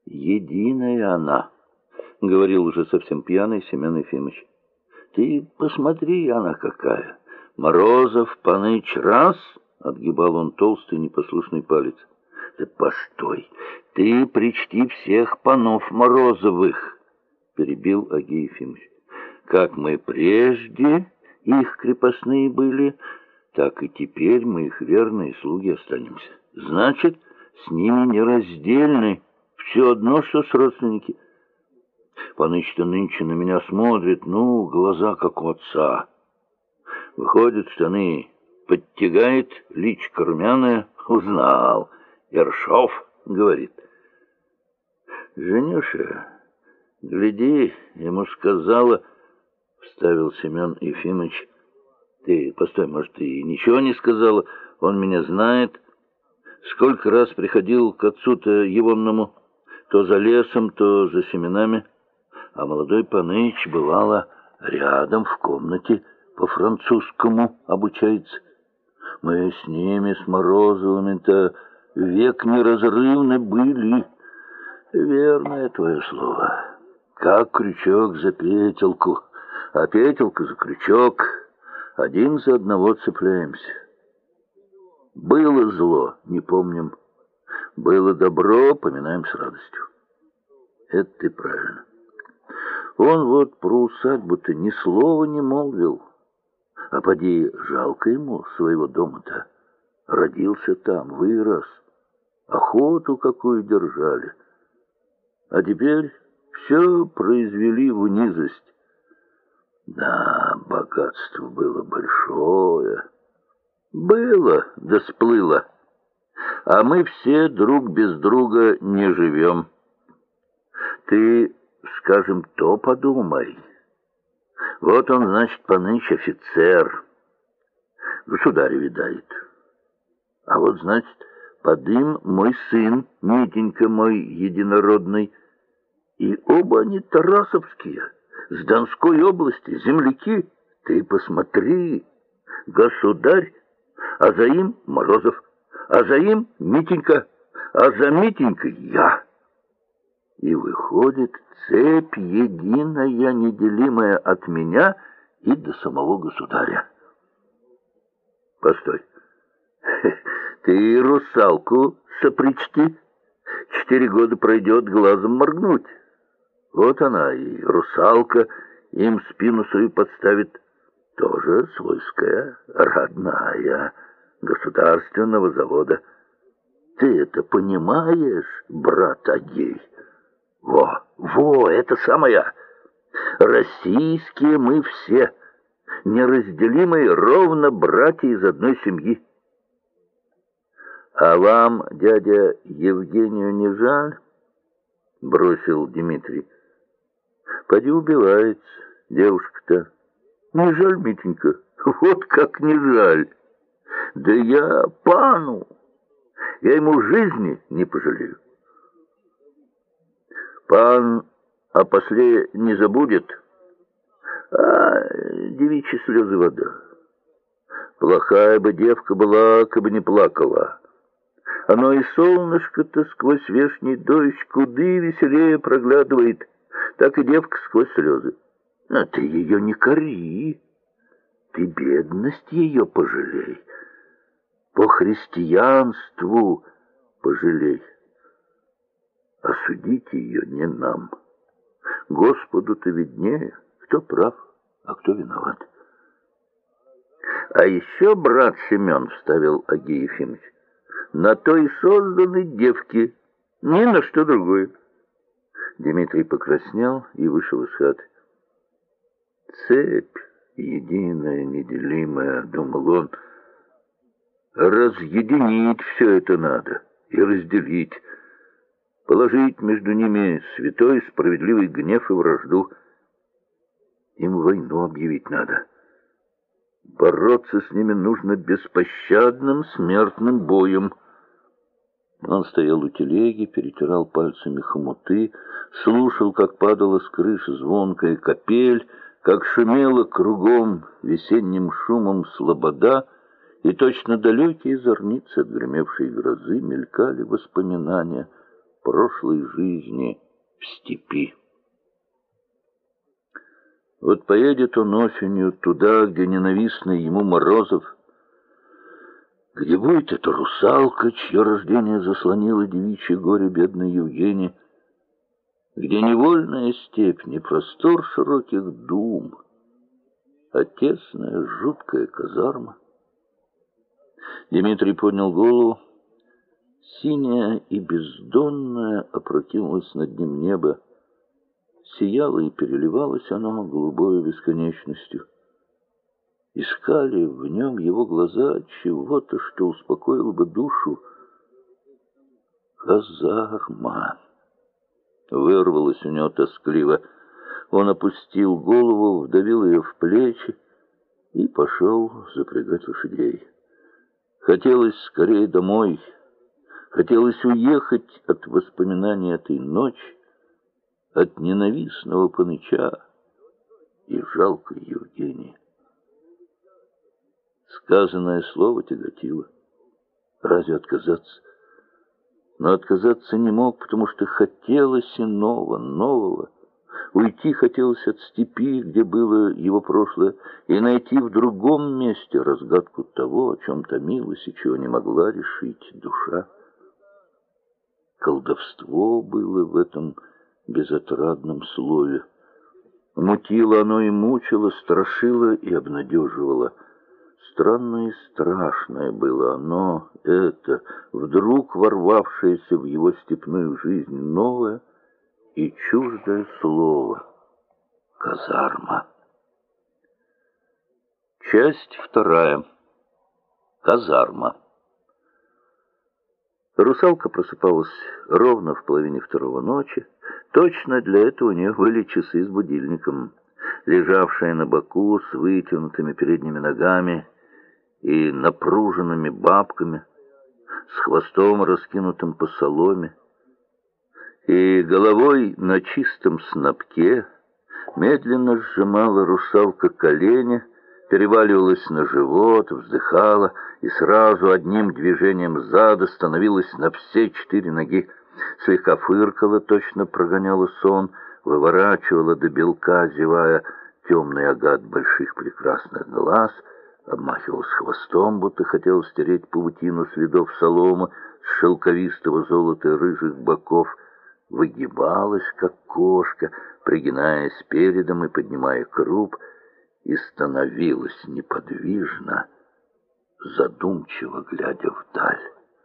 Единая она, — говорил уже совсем пьяный Семен Ефимович. Ты посмотри, она какая. Морозов, Паныч, раз, — отгибал он толстый непослушный палец. Да постой, ты причти всех панов Морозовых, — перебил Агей Ефимович. Как мы прежде их крепостные были, так и теперь мы их верные слуги останемся. Значит, с ними нераздельны, все одно, что с родственники. Паныч-то нынче на меня смотрит, глаза как у отца. Выходит, штаны подтягает, личико румяное, узнал. Ершов, говорит. Женюша, гляди, ему сказала, вставил Семен Ефимович. Ты, постой, может, ты ничего не сказала, он меня знает. Сколько раз приходил к отцу-то егонному, то за лесом, то за семенами. А молодой Паныч, бывало, рядом в комнате по-французскому обучается. Мы с ними, с Морозовыми-то, век неразрывны были. Верное твое слово. Как крючок за петелку, а петелка за крючок. Один за одного цепляемся. Было зло, не помним. Было добро, поминаем с радостью. Это ты правильно. Он вот про усадьбу-то ни слова не молвил. А поди, жалко ему своего дома-то. Родился там, вырос. Охоту какую держали. А теперь все произвели в низость. Да, богатство было большое. Было, да сплыло. А мы все друг без друга не живем. Ты, скажем, то подумай. Вот он, значит, Паныч офицер. Государь видает. А вот, значит, подым мой сын, Митенька мой единородный. И оба они тарасовские, с Донской области, земляки. Ты посмотри, государь, а за им Морозов, а за им Митенька, а за Митенькой я. И выходит цепь единая, неделимая от меня и до самого государя. Постой, ты русалку сопричти, 4 года пройдет, глазом моргнуть. Вот она и русалка им спину свою подставит, тоже свойская, родная, государственного завода. Ты это понимаешь, брат Агей? Во, это самое. Российские мы все, неразделимые, ровно братья из одной семьи. А вам, дядя, Евгению не жаль? Бросил Дмитрий. Поди убивается девушка-то. Не жаль, Митенька, вот как не жаль. Да я пану, я ему жизни не пожалею. Пан о после не забудет, а девичьи слезы вода. Плохая бы девка была, кабы не плакала. Оно и солнышко-то сквозь вешний дождь куды веселее проглядывает, так и девка сквозь слезы. А ты ее не кори, ты бедность ее пожалей, по христианству пожалей. Осудите ее не нам. Господу-то виднее, кто прав, а кто виноват. А еще брат Семен, вставил Агей Ефимович, на то и созданы девки, ни на что другое. Дмитрий покраснел и вышел из хаты. Цепь единая, неделимая, думал он, разъединить все это надо и разделить, положить между ними святой справедливый гнев и вражду. Им войну объявить надо. Бороться с ними нужно беспощадным смертным боем. Он стоял у телеги, перетирал пальцами хомуты, слушал, как падала с крыши звонкая капель, как шумела кругом весенним шумом слобода, и точно далекие зорницы от гремевшей грозы мелькали воспоминания прошлой жизни в степи. Вот поедет он осенью туда, где ненавистный ему Морозов, где будет эта русалка, чье рождение заслонило девичье горе бедной Евгении, где невольная степь, не простор широких дум, а тесная жуткая казарма. Дмитрий поднял голову. Синяя и бездонная опрокинулось над ним небо. Сияло и переливалось оно голубой бесконечностью. Искали в нем его глаза чего-то, что успокоило бы душу. «Казарма!» Вырвалось у него тоскливо. Он опустил голову, вдавил ее в плечи и пошел запрягать лошадей. Хотелось скорее домой. Хотелось уехать от воспоминаний этой ночи, от ненавистного Паныча и жалкой Евгении. Сказанное слово тяготило. Разве отказаться? Но отказаться не мог, потому что хотелось иного, нового. Уйти хотелось от степи, где было его прошлое, и найти в другом месте разгадку того, о чем томилась и чего не могла решить душа. Колдовство было в этом безотрадном слове. Мутило оно и мучило, страшило и обнадеживало. Странное и страшное было оно, это, вдруг ворвавшееся в его степную жизнь новое и чуждое слово — казарма. Часть вторая. Казарма. Русалка просыпалась ровно в половине второго ночи. Точно для этого у нее были часы с будильником. Лежавшая на боку с вытянутыми передними ногами и напруженными бабками, с хвостом раскинутым по соломе, и головой на чистом снопке, медленно сжимала русалка колени, переваливалась на живот, вздыхала и сразу одним движением зада становилась на все 4 ноги, слегка фыркала, точно прогоняла сон, выворачивала до белка, зевая, темный агат больших прекрасных глаз, обмахивалась хвостом, будто хотела стереть паутину следов соломы с шелковистого золота рыжих боков, выгибалась, как кошка, пригинаясь передом и поднимая круп, и становилась неподвижно, задумчиво глядя вдаль.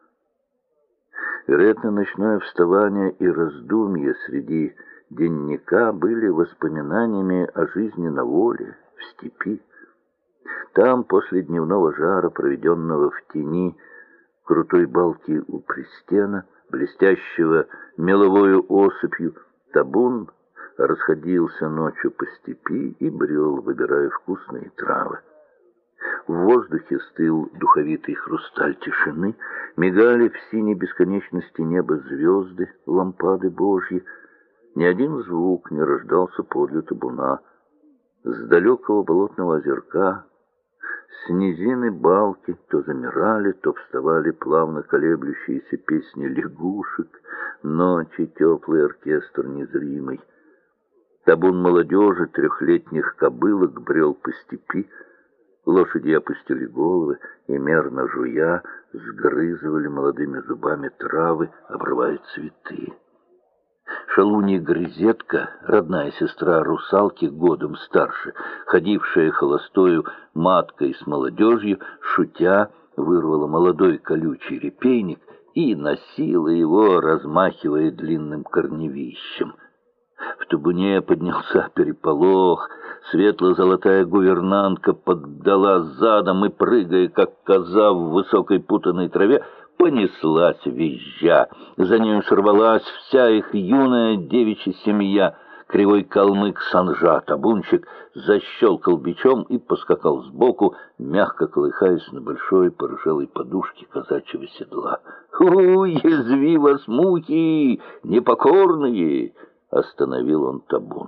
Вероятно, ночное вставание и раздумье среди денника были воспоминаниями о жизни на воле, в степи. Там, после дневного жара, проведенного в тени крутой балки у пристена, блестящего меловою осыпью, табун расходился ночью по степи и брел, выбирая вкусные травы. В воздухе стыл духовитый хрусталь тишины, мигали в синей бесконечности неба звезды, лампады Божьи. Ни один звук не рождался подле табуна. С далекого болотного озерка, с низины балки то замирали, то вставали плавно колеблющиеся песни лягушек, ночи теплый оркестр незримый. Табун молодежи 3-летних кобылок брел по степи, лошади опустили головы и, мерно жуя, сгрызывали молодыми зубами травы, обрывая цветы. Шалунья Грызетка, родная сестра русалки, годом старше, ходившая холостою маткой с молодежью, шутя, вырвала молодой колючий репейник и носила его, размахивая длинным корневищем. В табуне поднялся переполох, светло-золотая гувернантка поддала задом и, прыгая, как коза в высокой путанной траве, понеслась визжа. За нею сорвалась вся их юная девичья семья. Кривой калмык Санжа, табунщик, защелкал бичом и поскакал сбоку, мягко колыхаясь на большой порыжелой подушке казачьего седла. «Язви вас, мухи, непокорные!» — остановил он табун.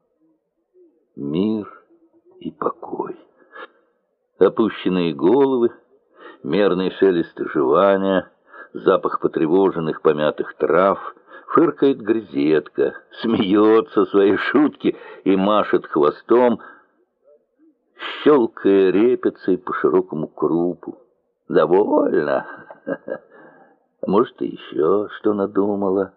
Мир и покой. Опущенные головы, мерный шелест жевания, запах потревоженных помятых трав, Фыркает грезетка, смеется своей шутки и машет хвостом, щелкая репицей по широкому крупу. Довольно. Может, и еще что надумала.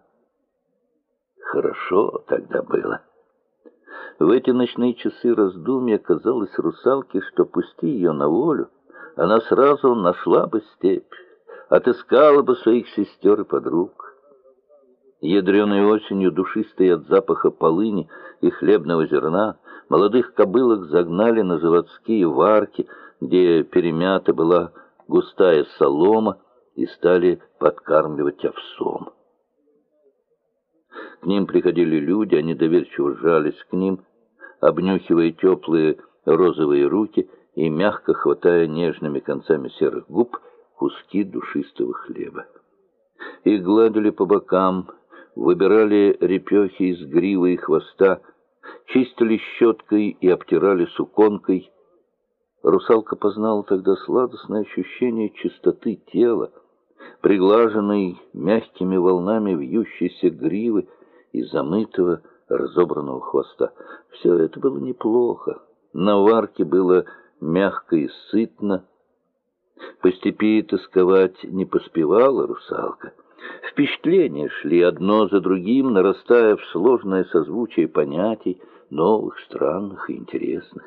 Хорошо тогда было. В эти ночные часы раздумья казалось русалке, что пусти ее на волю, она сразу нашла бы степь, отыскала бы своих сестер и подруг. Ядреной осенью, душистой от запаха полыни и хлебного зерна, молодых кобылок загнали на заводские варки, где перемята была густая солома, и стали подкармливать овсом. К ним приходили люди, они доверчиво жались к ним, обнюхивая теплые розовые руки и мягко хватая нежными концами серых губ куски душистого хлеба. Их гладили по бокам, выбирали репехи из гривы и хвоста, чистили щеткой и обтирали суконкой. Русалка познала тогда сладостное ощущение чистоты тела, приглаженной мягкими волнами вьющейся гривы и замытого разобранного хвоста. Все это было неплохо. На варке было мягко и сытно. По степи тосковать не поспевала русалка. Впечатления шли одно за другим, нарастая в сложное созвучие понятий, новых, странных и интересных.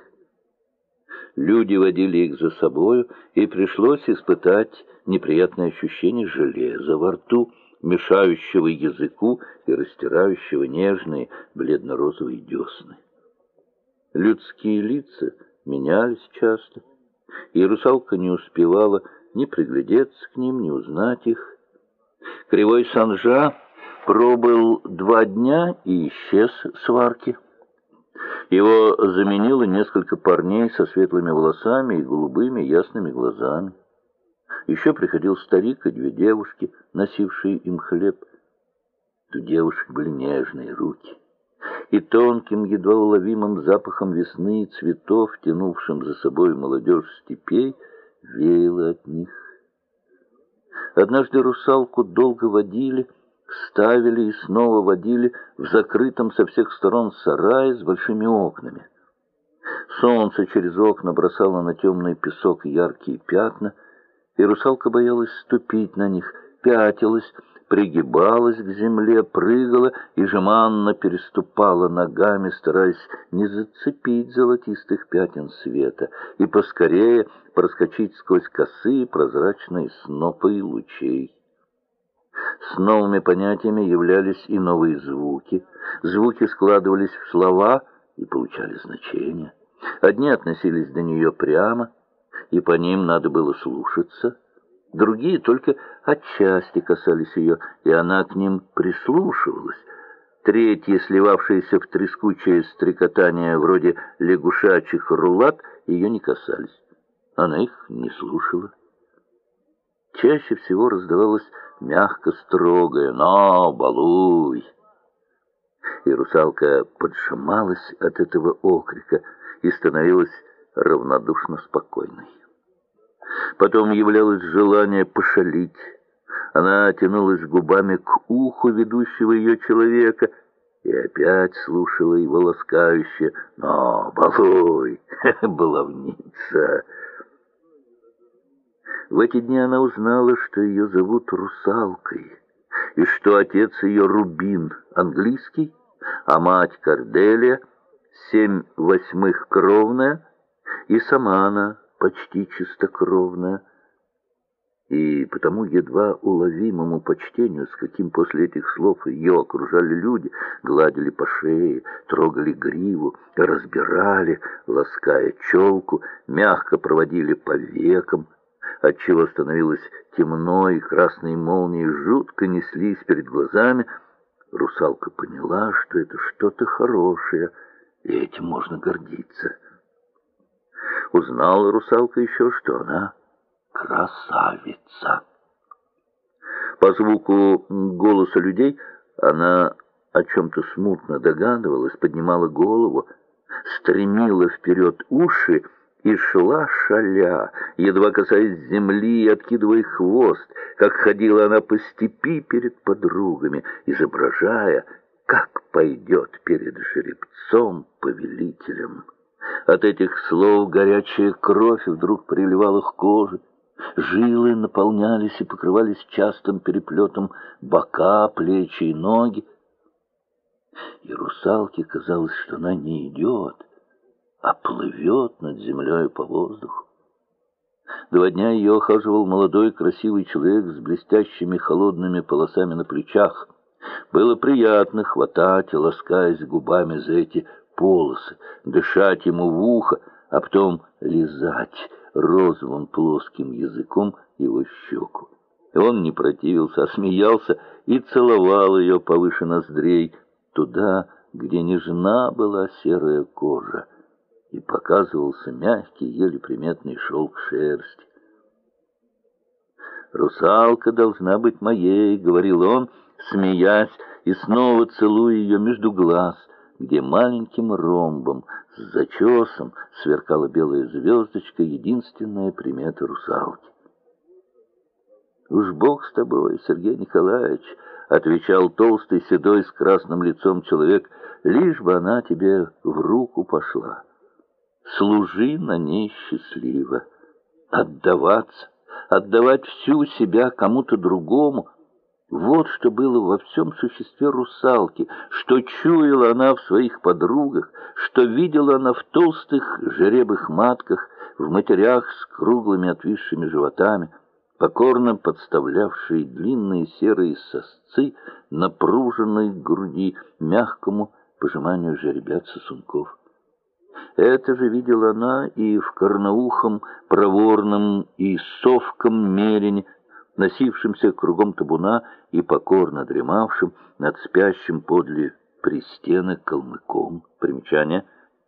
Люди водили их за собою, и пришлось испытать неприятное ощущение железа во рту, мешающего языку и растирающего нежные бледно-розовые десны. Людские лица менялись часто, и русалка не успевала ни приглядеться к ним, ни узнать их. Кривой Санжа пробыл 2 дня и исчез с варки. Его заменило несколько парней со светлыми волосами и голубыми ясными глазами. Еще приходил старик и 2 девушки, носившие им хлеб. У девушек были нежные руки, и тонким, едва уловимым запахом весны и цветов, тянувшим за собой молодежь степей, веяло от них. Однажды русалку долго водили, ставили и снова водили в закрытом со всех сторон сарае с большими окнами. Солнце через окна бросало на темный песок яркие пятна, и русалка боялась ступить на них, пятилась, пригибалась к земле, прыгала и жеманно переступала ногами, стараясь не зацепить золотистых пятен света и поскорее проскочить сквозь косые прозрачные снопы лучей. С новыми понятиями являлись и новые звуки. Звуки складывались в слова и получали значение. Одни относились до нее прямо, и по ним надо было слушаться. Другие только отчасти касались ее, и она к ним прислушивалась. Третьи, сливавшиеся в трескучее стрекотание вроде лягушачьих рулат, ее не касались. Она их не слушала. Чаще всего раздавалось мягко строгое «но, балуй!». И русалка поджималась от этого окрика и становилась равнодушно спокойной. Потом являлось желание пошалить. Она тянулась губами к уху ведущего ее человека и опять слушала его ласкающе «но, балуй, баловница!». В эти дни она узнала, что ее зовут Русалкой, и что отец ее Рубин английский, а мать Корделия 7/8 кровная, и сама она почти чистокровная. И потому едва уловимому почтению, с каким после этих слов ее окружали люди, гладили по шее, трогали гриву, разбирали, лаская челку, мягко проводили по векам, отчего становилось темно, и красные молнии жутко неслись перед глазами, русалка поняла, что это что-то хорошее, и этим можно гордиться. Узнала русалка еще, что она красавица. По звуку голоса людей она о чем-то смутно догадывалась, поднимала голову, стремила вперед уши и шла шаля, едва касаясь земли и откидывая хвост, как ходила она по степи перед подругами, изображая, как пойдет перед жеребцом-повелителем. От этих слов горячая кровь вдруг приливала к коже, жилы наполнялись и покрывались частым переплетом бока, плечи и ноги. И русалке казалось, что она не идет, а плывет над землей по воздуху. 2 дня ее охаживал молодой красивый человек с блестящими холодными полосами на плечах. Было приятно хватать, ласкаясь губами за эти полосы, дышать ему в ухо, а потом лизать розовым плоским языком его щеку. И он не противился, а смеялся и целовал ее повыше ноздрей, туда, где нежна была серая кожа, и показывался мягкий, еле приметный шелк шерсти. «Русалка должна быть моей», — говорил он, смеясь, и снова целуя ее между глаз, где маленьким ромбом с зачесом сверкала белая звездочка, единственная примета русалки. «Уж Бог с тобой, Сергей Николаевич», — отвечал толстый, седой, с красным лицом человек, — «лишь бы она тебе в руку пошла. Служи на ней счастливо. Отдавать всю себя кому-то другому — вот что было во всем существе русалки, что чуяла она в своих подругах, что видела она в толстых жеребых матках, в матерях с круглыми отвисшими животами, покорно подставлявшие длинные серые сосцы напруженной груди мягкому пожиманию жеребят-сосунков. Это же видела она и в корноухом, проворном и совком мерине, носившимся кругом табуна и покорно дремавшим над спящим подле пристенок калмыком. Примечание.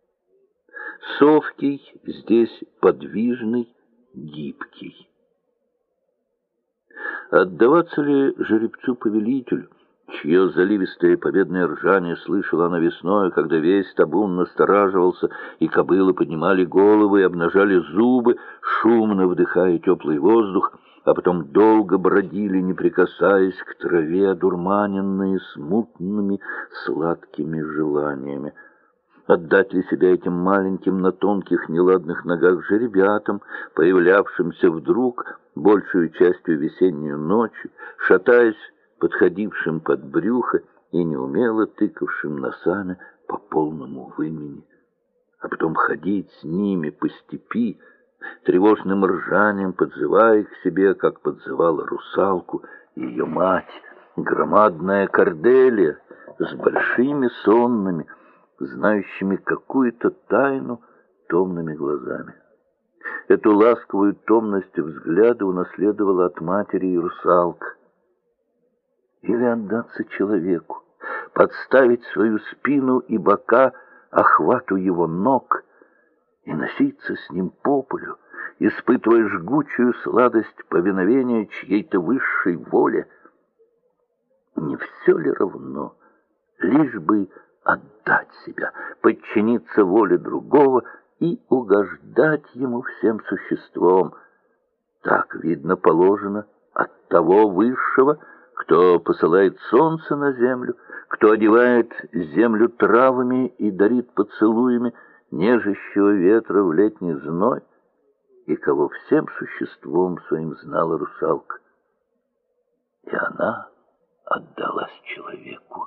Совкий здесь подвижный, гибкий. Отдаваться ли жеребцу-повелителю, чье заливистое победное ржание слышала она весною, когда весь табун настораживался, и кобылы поднимали головы и обнажали зубы, шумно вдыхая теплый воздух, а потом долго бродили, не прикасаясь к траве, одурманенные смутными сладкими желаниями. Отдать ли себя этим маленьким на тонких неладных ногах жеребятам, появлявшимся вдруг большую частью весеннюю ночью, шатаясь, подходившим под брюхо и неумело тыкавшим носами по полному вымени, а потом ходить с ними по степи, тревожным ржанием подзывая к себе, как подзывала русалку ее мать, громадная Корделия с большими сонными, знающими какую-то тайну томными глазами. Эту ласковую томность взгляда унаследовала от матери и русалка. Или отдаться человеку, подставить свою спину и бока охвату его ног и носиться с ним по полю, испытывая жгучую сладость повиновения чьей-то высшей воле. Не все ли равно, лишь бы отдать себя, подчиниться воле другого и угождать ему всем существом? Так, видно, положено от того высшего, кто посылает солнце на землю, кто одевает землю травами и дарит поцелуями нежащего ветра в летний зной, и кого всем существом своим знала русалка. И она отдалась человеку.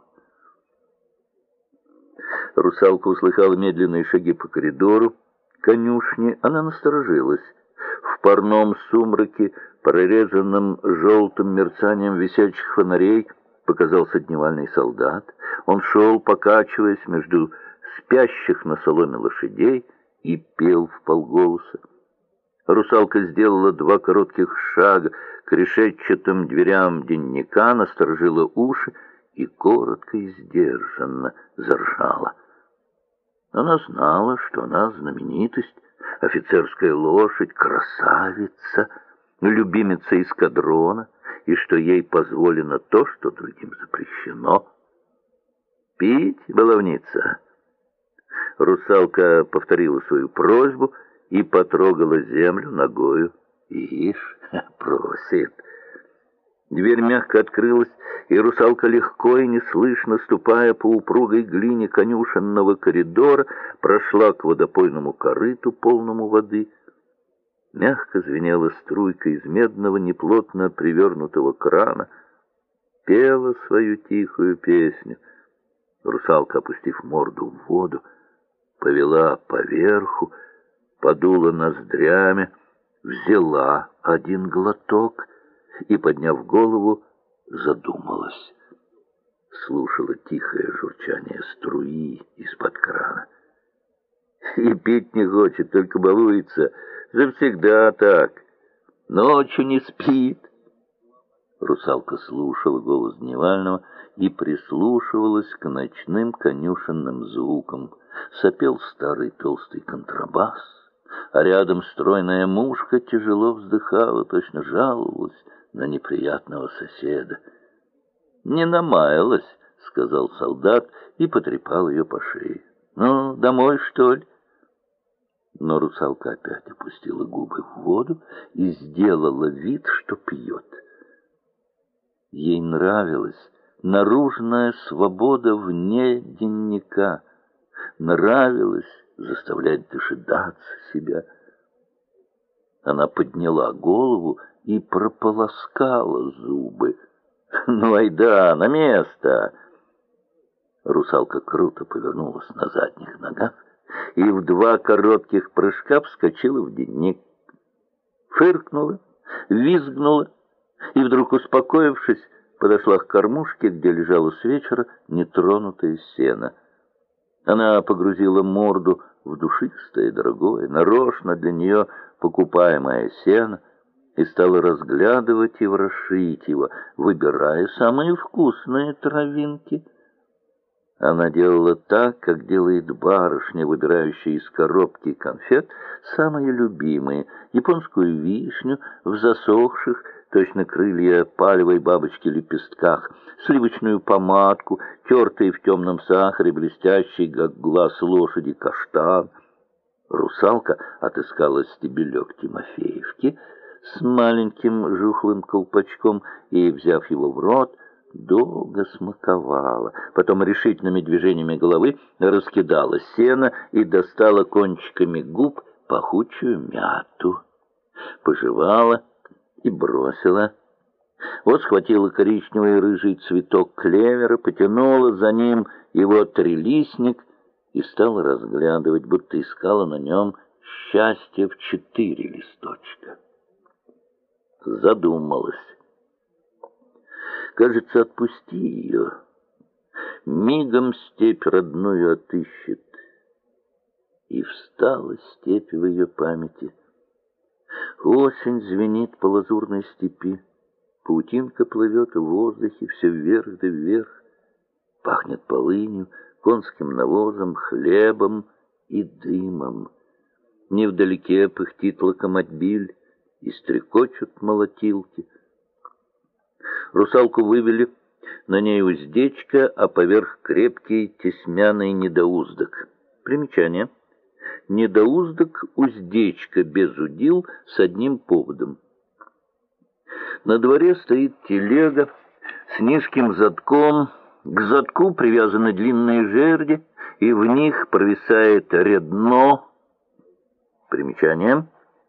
Русалка услыхала медленные шаги по коридору конюшни. Она насторожилась. В парном сумраке, прорезанном желтым мерцанием висячих фонарей, показался дневальный солдат. Он шел, покачиваясь между спящих на соломе лошадей, и пел вполголоса. Русалка сделала 2 коротких шага к решетчатым дверям денника, насторожила уши и коротко и сдержанно заржала. Она знала, что она знаменитость, офицерская лошадь, красавица, любимица эскадрона, и что ей позволено то, что другим запрещено. «Пить, баловница!» Русалка повторила свою просьбу и потрогала землю ногою. Ишь, просит. Дверь мягко открылась, и русалка легко и неслышно, ступая по упругой глине конюшенного коридора, прошла к водопойному корыту, полному воды. Мягко звенела струйка из медного, неплотно привернутого крана, пела свою тихую песню. Русалка, опустив морду в воду, повела поверху, подула ноздрями, взяла один глоток и, подняв голову, задумалась. Слушала тихое журчание струи из-под крана. И пить не хочет, только балуется. Завсегда так. Ночью не спит. Русалка слушала голос Дневального и прислушивалась к ночным конюшенным звукам. Сопел старый толстый контрабас, а рядом стройная мушка тяжело вздыхала, точно жаловалась на неприятного соседа. «Не намаялась», — сказал солдат и потрепал ее по шее. «Ну, домой, что ли?» Но русалка опять опустила губы в воду и сделала вид, что пьет. Ей нравилась наружная свобода вне денника, нравилось заставлять дожидаться себя. Она подняла голову и прополоскала зубы. «Ну, айда, на место!» Русалка круто повернулась на задних ногах и в 2 коротких прыжка вскочила в денник. Фыркнула, визгнула и, вдруг успокоившись, подошла к кормушке, где лежало с вечера нетронутое сено. Она погрузила морду в душистое, дорогое, нарочно для нее покупаемое сено и стала разглядывать и ворошить его, выбирая самые вкусные травинки. Она делала так, как делает барышня, выбирающая из коробки конфет самые любимые: японскую вишню в засохших, точно крылья палевой бабочки, лепестках, сливочную помадку, тертый в темном сахаре, блестящий, как глаз лошади, каштан. Русалка отыскала стебелек Тимофеевки с маленьким жухлым колпачком и, взяв его в рот, долго смаковала. Потом решительными движениями головы раскидала сено и достала кончиками губ пахучую мяту. Пожевала и бросила. Вот схватила коричневый рыжий цветок клевера, потянула за ним его трилистник и стала разглядывать, будто искала на нем счастье в 4 листочка. Задумалась. Кажется, отпусти ее, мигом степь родную отыщет. И встала степь в ее памяти. Осень звенит по лазурной степи, паутинка плывет в воздухе все вверх да вверх, пахнет полынью, конским навозом, хлебом и дымом. Невдалеке пыхтит локомотбиль и стрекочут молотилки. Русалку вывели, на ней уздечка, а поверх крепкий тесьмяный недоуздок. Примечание. Недоуздок-уздечка без удил с одним поводом. На дворе стоит телега с низким задком, к задку привязаны длинные жерди, и в них провисает редно. Примечание.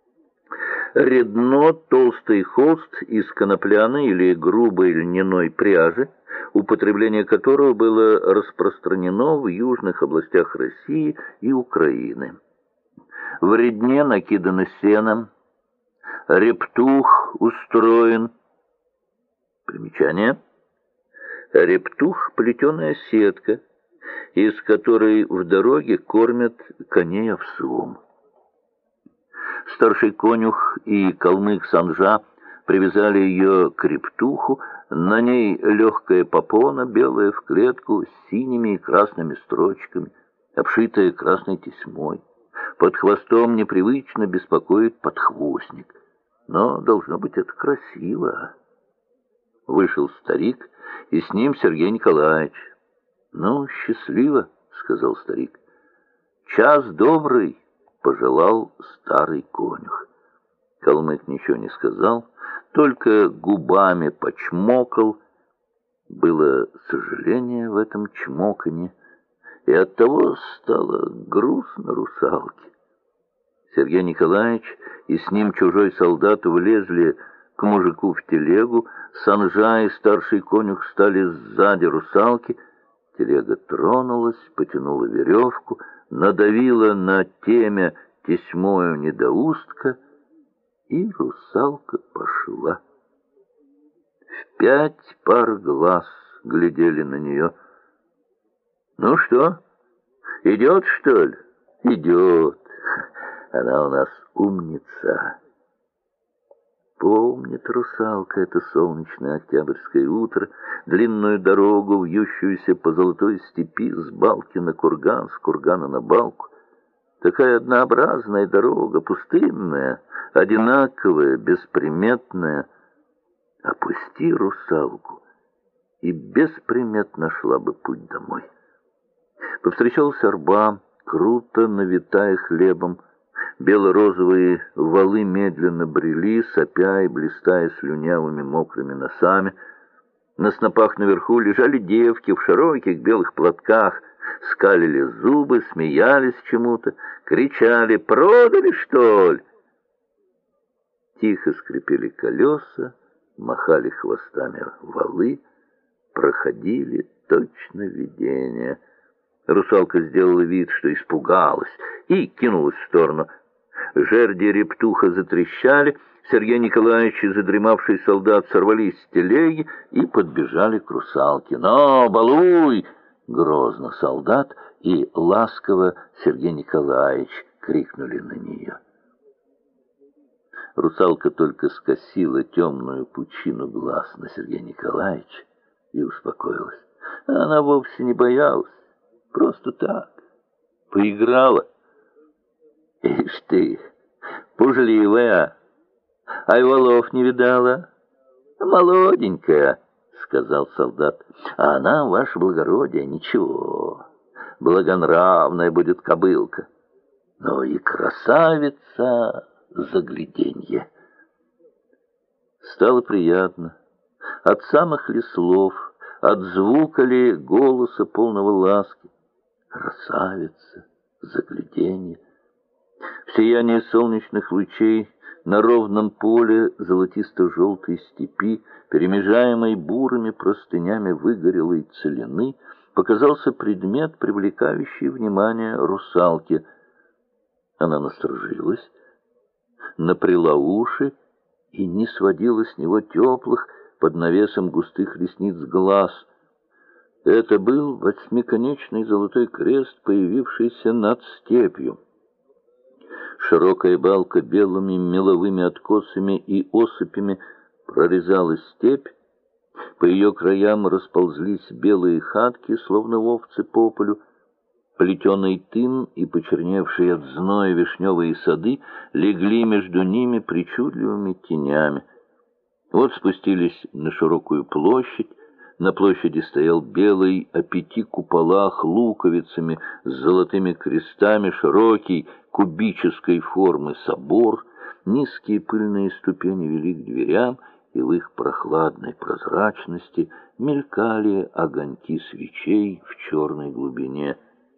Редно — толстый холст из конопляной или грубой льняной пряжи, употребление которого было распространено в южных областях России и Украины. В редне накидано сеном, рептух устроен. Примечание. Рептух — плетеная сетка, из которой в дороге кормят коней овсом. Старший конюх и калмык Санжа привязали ее к рептуху, на ней легкая попона, белая в клетку, с синими и красными строчками, обшитая красной тесьмой. Под хвостом непривычно беспокоит подхвостник, но должно быть это красиво. Вышел старик, и с ним Сергей Николаевич. «Ну, счастливо», — сказал старик. «Час добрый, пожелал старый конюх. Калмык ничего не сказал, только губами почмокал. Было сожаление в этом чмоканье, и оттого стало грустно русалке. Сергей Николаевич и с ним чужой солдат влезли к мужику в телегу, Санжа и старший конюх стали сзади русалки. Телега тронулась, потянула веревку, надавила на темя тесьмою недоустка, и русалка пошла. В 5 пар глаз глядели на нее. «Ну что, идет, что ли?» «Идет. Она у нас умница». Помнит русалка это солнечное октябрьское утро, длинную дорогу, вьющуюся по золотой степи с балки на курган, с кургана на балку. Такая однообразная дорога, пустынная, одинаковая, бесприметная. Опусти русалку, и беспримет нашла бы путь домой. Повстречался рба, круто навитая хлебом. Бело-розовые валы медленно брели, сопя и блистая слюнявыми мокрыми носами. На снопах наверху лежали девки в широких белых платках, скалили зубы, смеялись чему-то, кричали: «Продали, что ли?» Тихо скрипели колеса, махали хвостами валы, проходили точно видение. Русалка сделала вид, что испугалась, и кинулась в сторону. Жерди рептуха затрещали, Сергей Николаевич и задремавший солдат сорвались с телеги и подбежали к русалке. «Но, балуй!» — грозно солдат и ласково Сергей Николаевич крикнули на нее. Русалка только скосила темную пучину глаз на Сергея Николаевича и успокоилась. Она вовсе не боялась, просто так, поиграла. «Ишь ты, пужливая, ай валов не видала?» «Молоденькая», — сказал солдат. «А она, ваше благородие, ничего, благонравная будет кобылка, но и красавица загляденье». Стало приятно. От самых ли слов, от звука ли голоса полного ласки. Красавица загляденье. В сиянии солнечных лучей на ровном поле золотисто-желтой степи, перемежаемой бурыми простынями выгорелой целины, показался предмет, привлекающий внимание русалки. Она насторожилась, напряла уши и не сводила с него теплых, под навесом густых ресниц, глаз. Это был восьмиконечный золотой крест, появившийся над степью. Широкая балка белыми меловыми откосами и осыпями прорезала степь. По ее краям расползлись белые хатки, словно овцы по полю. Плетеный тын и почерневшие от зноя вишневые сады легли между ними причудливыми тенями. Вот спустились на широкую площадь. На площади стоял белый о 5 куполах луковицами с золотыми крестами широкий кубической формы собор. Низкие пыльные ступени вели к дверям, и в их прохладной прозрачности мелькали огоньки свечей в черной глубине.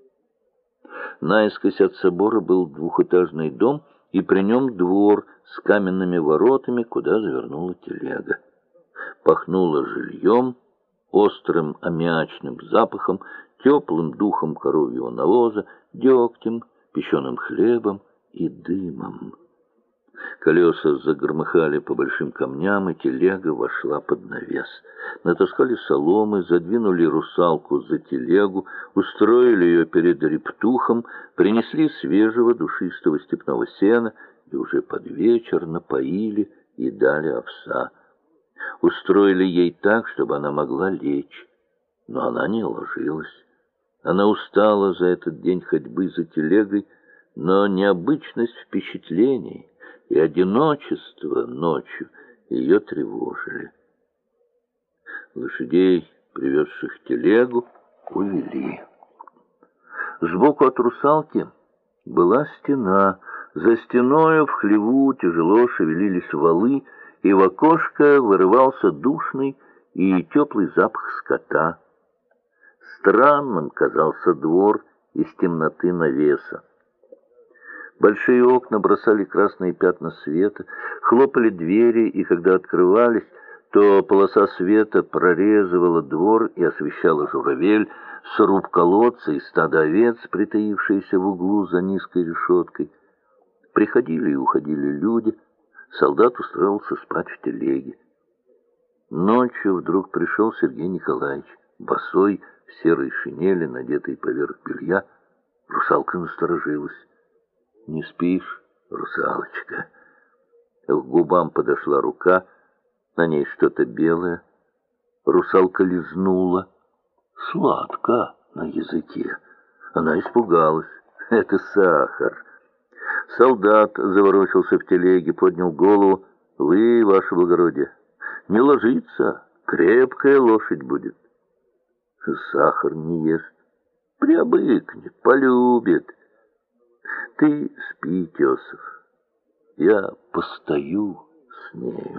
Наискось от собора был двухэтажный дом, и при нем двор с каменными воротами, куда завернула телега. Пахнуло жильем, острым аммиачным запахом, теплым духом коровьего навоза, дегтем, печеным хлебом и дымом. Колеса загромыхали по большим камням, и телега вошла под навес. Натаскали соломы, задвинули русалку за телегу, устроили ее перед рептухом, принесли свежего душистого степного сена и уже под вечер напоили и дали овса. Устроили ей так, чтобы она могла лечь, но она не ложилась. Она устала за этот день ходьбы за телегой, но необычность впечатлений и одиночество ночью ее тревожили. Лошадей, привезших телегу, увели. Сбоку от русалки Была стена. За стеною в хлеву тяжело шевелились валы, и в окошко вырывался душный и теплый запах скота. Странным казался двор из темноты навеса. Большие окна бросали красные пятна света, хлопали двери, и когда открывались, то полоса света прорезывала двор и освещала журавель, сруб колодца и стадо овец, притаившиеся в углу за низкой решеткой. Приходили и уходили люди, солдат устроился спать в телеге. Ночью вдруг пришел Сергей Николаевич, босой, в серой шинели, надетой поверх белья. Русалка насторожилась. «Не спишь, русалочка?» К губам подошла рука, на ней что-то белое. Русалка лизнула. Сладко на языке. Она испугалась. Это сахар. Солдат заворочился в телеге, поднял голову. «Вы, ваше благородие, не ложиться, крепкая лошадь будет». «Сахар не ест, привыкнет, полюбит». «Ты спи, Тесов, я постою с нею».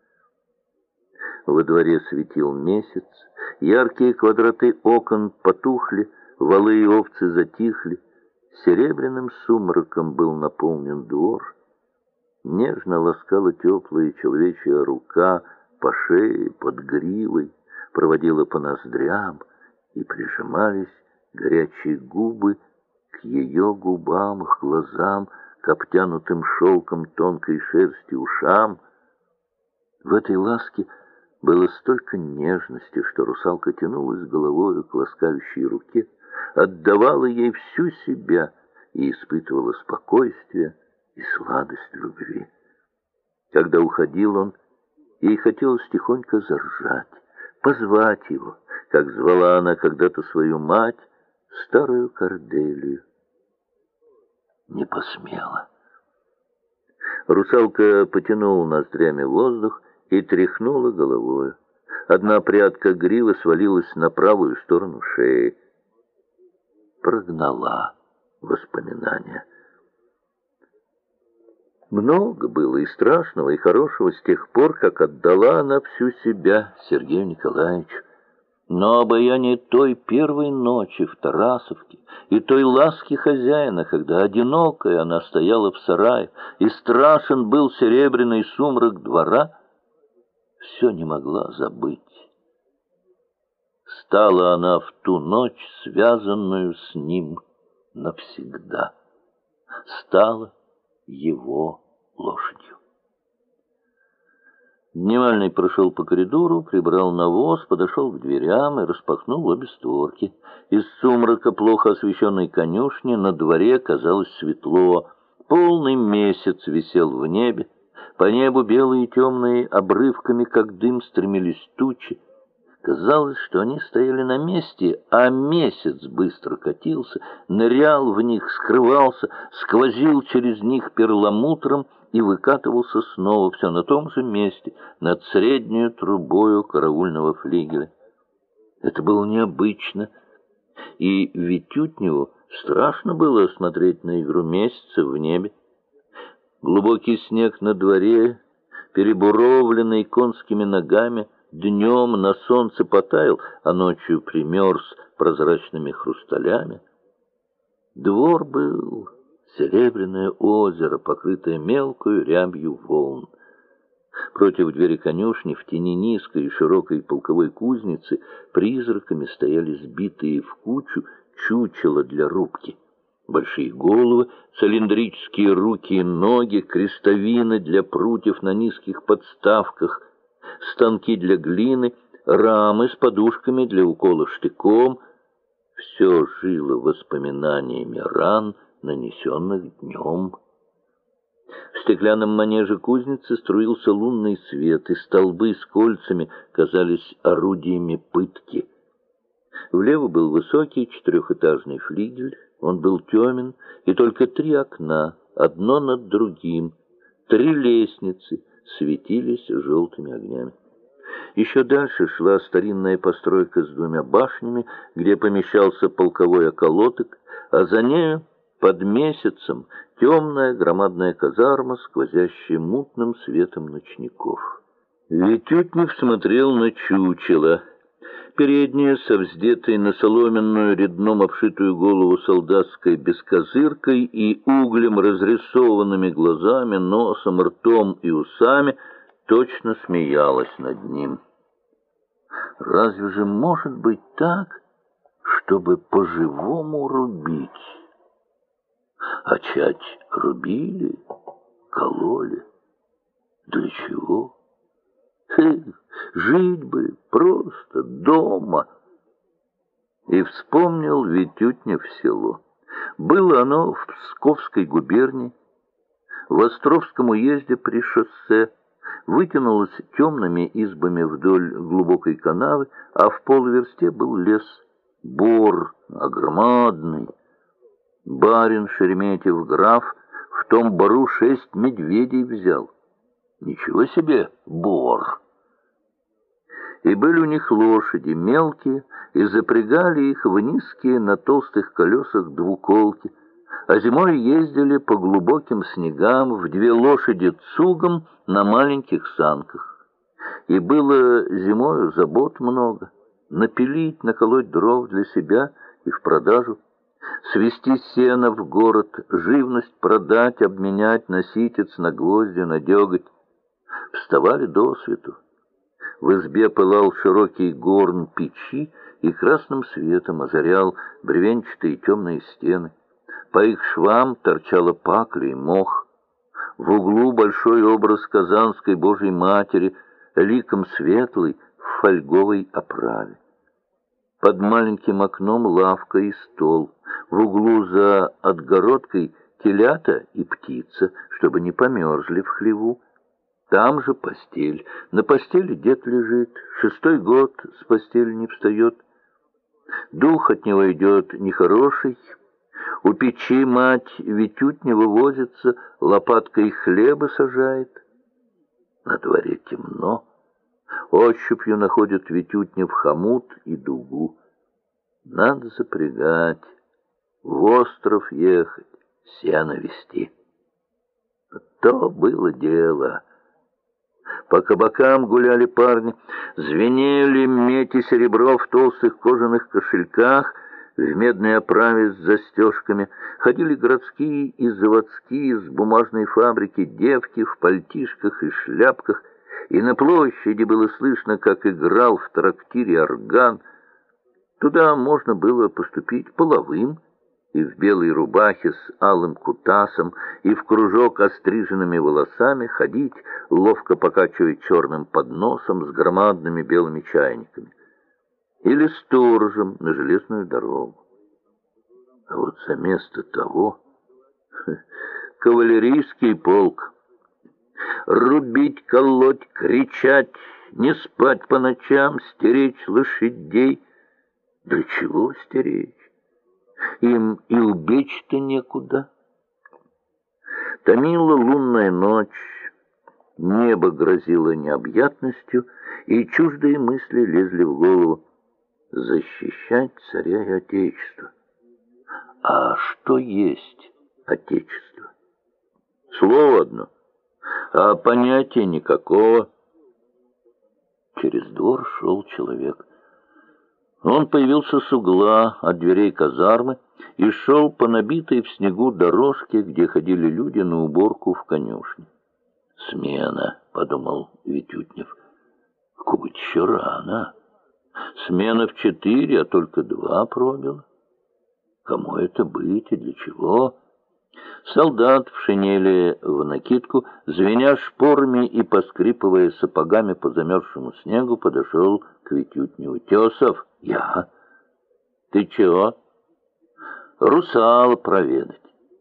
Во дворе светил месяц, яркие квадраты окон потухли, валы и овцы затихли. Серебряным сумраком был наполнен двор. Нежно ласкала теплая человечья рука по шее, под гривой, проводила по ноздрям, и прижимались горячие губы к ее губам, к глазам, к обтянутым шелком тонкой шерсти ушам. В этой ласке было столько нежности, что русалка тянулась головою к ласкающей руке, отдавала ей всю себя и испытывала спокойствие и сладость любви. Когда уходил он, ей хотелось тихонько заржать, позвать его, как звала она когда-то свою мать, старую Корделию. Не посмела. Русалка потянула ноздрями воздух и тряхнула головой. Одна прядка гривы свалилась на правую сторону шеи. Прогнала воспоминания. Много было и страшного, и хорошего с тех пор, как отдала она всю себя Сергею Николаевичу. Но обаяние той первой ночи в Тарасовке и той ласки хозяина, когда одинокая она стояла в сарае, и страшен был серебряный сумрак двора, все не могла забыть. Стала она в ту ночь, связанную с ним навсегда. Стала его лошадью. Дневальный прошел по коридору, прибрал навоз, подошел к дверям и распахнул обе створки. Из сумрака плохо освещенной конюшни на дворе казалось светло. Полный месяц висел в небе. По небу белые и темные обрывками, как дым, стремились тучи. Казалось, что они стояли на месте, а месяц быстро катился, нырял в них, скрывался, сквозил через них перламутром и выкатывался снова все на том же месте, над среднюю трубою караульного флигеля. Это было необычно, и Витютневу страшно было смотреть на игру месяца в небе. Глубокий снег на дворе, перебуровленный конскими ногами, днем на солнце потаял, а ночью примерз прозрачными хрусталями. Двор был серебряное озеро, покрытое мелкою рябью волн. Против двери конюшни, в тени низкой и широкой полковой кузницы, призраками стояли сбитые в кучу чучела для рубки. Большие головы, цилиндрические руки и ноги, крестовины для прутьев на низких подставках, станки для глины, рамы с подушками для укола штыком. Все жило воспоминаниями ран, нанесенных днем. В стеклянном манеже кузницы струился лунный свет, и столбы с кольцами казались орудиями пытки. Влево был высокий четырехэтажный флигель, он был темен, и только 3 окна, одно над другим, 3 лестницы светились желтыми огнями. Еще дальше шла старинная постройка с 2 башнями, где помещался полковой околоток, а за нею Под месяцем темная громадная казарма, сквозящая мутным светом ночников. Витютнев смотрел на чучело. Передняя, со вздетой на соломенную редном обшитую голову солдатской бескозыркой и углем разрисованными глазами, носом, ртом и усами, точно смеялась над ним. Разве же может быть так, чтобы по-живому рубить? А чать рубили, кололи. Для чего? Жить бы просто дома. И вспомнил Витютнев село. Было оно в Псковской губернии, в Островском уезде при шоссе, вытянулось темными избами вдоль глубокой канавы, а в полверсте был лес, бор огромадный. Барин Шереметьев граф в том бору 6 медведей взял. Ничего себе бор! И были у них лошади мелкие, и запрягали их в низкие на толстых колесах двуколки, а зимой ездили по глубоким снегам в 2 лошади цугом на маленьких санках. И было зимою забот много: напилить, наколоть дров для себя и в продажу, свезти сено в город, живность продать, обменять на ситец, на гвозди, на деготь. Вставали досвету. В избе пылал широкий горн печи и красным светом озарял бревенчатые темные стены. По их швам торчала пакля и мох. В углу большой образ Казанской Божьей Матери, ликом светлый, в фольговой оправе. Под маленьким окном лавка и стол. В углу за отгородкой телята и птица, чтобы не померзли в хлеву. Там же постель. На постели дед лежит, 6-й год с постели не встает. Дух от него идет нехороший. У печи мать Витютнева возится, лопаткой хлеба сажает. На дворе темно. Ощупью находит Витютнев хомут и дугу. Надо запрягать, в остров ехать, сено везти. То было дело. По кабакам гуляли парни, звенели медь и серебро в толстых кожаных кошельках, в медной оправе с застежками. Ходили городские и заводские с бумажной фабрики девки в пальтишках и шляпках, и на площади было слышно, как играл в трактире орган. Туда можно было поступить половым, и в белой рубахе с алым кутасом, и в кружок остриженными волосами ходить, ловко покачивая черным подносом с громадными белыми чайниками. Или сторожем на железную дорогу. А вот за место того кавалерийский полк. Рубить, колоть, кричать, не спать по ночам, стеречь лошадей. Для чего стеречь? Им и убечь-то некуда. Томила лунная ночь, небо грозило необъятностью, и чуждые мысли лезли в голову. Защищать царя и отечество. А что есть отечество? Слово одно, а понятия никакого. Через двор шел человек. Он появился с угла от дверей казармы и шел по набитой в снегу дорожке, где ходили люди на уборку в конюшне. «Смена», — подумал Витютнев, — «кубыть еще рано. Смена в 4, а только 2 пробила. Кому это быть и для чего?» Солдат в шинели в накидку, звеня шпорами и поскрипывая сапогами по замерзшему снегу, подошел к Витютневу. «Тесов, я. Ты чего?» «Русал проведать».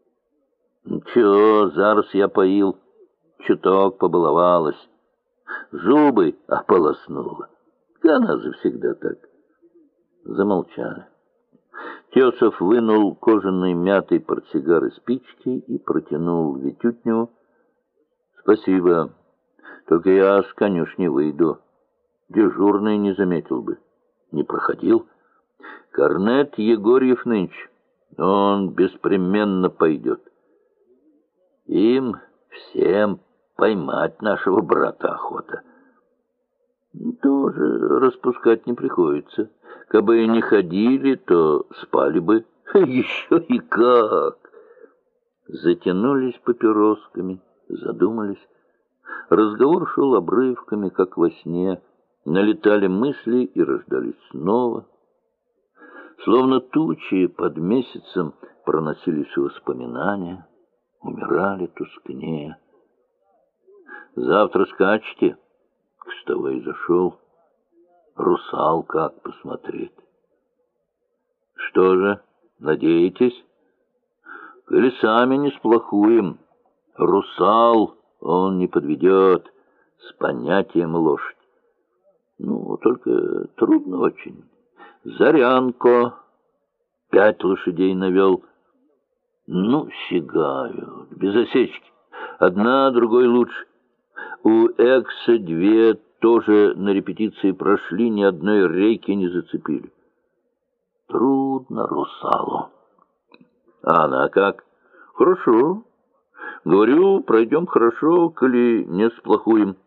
«Ничего, зараз я поил, чуток побаловалась, зубы ополоснула. Она завсегда так». Замолчали. Тесов вынул кожаный мятый портсигар из спички и протянул Витютневу. «Спасибо, только я с конюшни выйду. Дежурный не заметил бы. Не проходил. Корнет Егорьев нынче. Он беспременно пойдет. Им всем поймать нашего брата охота. Тоже распускать не приходится. Кабы не ходили, то спали бы. Еще и как! Затянулись папиросками, задумались. Разговор шел обрывками, как во сне. Налетали мысли и рождались снова. Словно тучи под месяцем проносились воспоминания, умирали тускнее. «Завтра скачете?» К того и зашел. «Русал как посмотреть?» «Что же, надеетесь?» «Или сами не сплохуем. Русал он не подведет, с понятием лошадь. Ну, только трудно очень. Зарянко 5 лошадей навел. Ну, сигают, без осечки. Одна другой лучше. У Экса 2 тоже на репетиции прошли, ни одной рейки не зацепили. Трудно русалу. А она как? Хорошо. Говорю, пройдем хорошо, коли не сплохуем.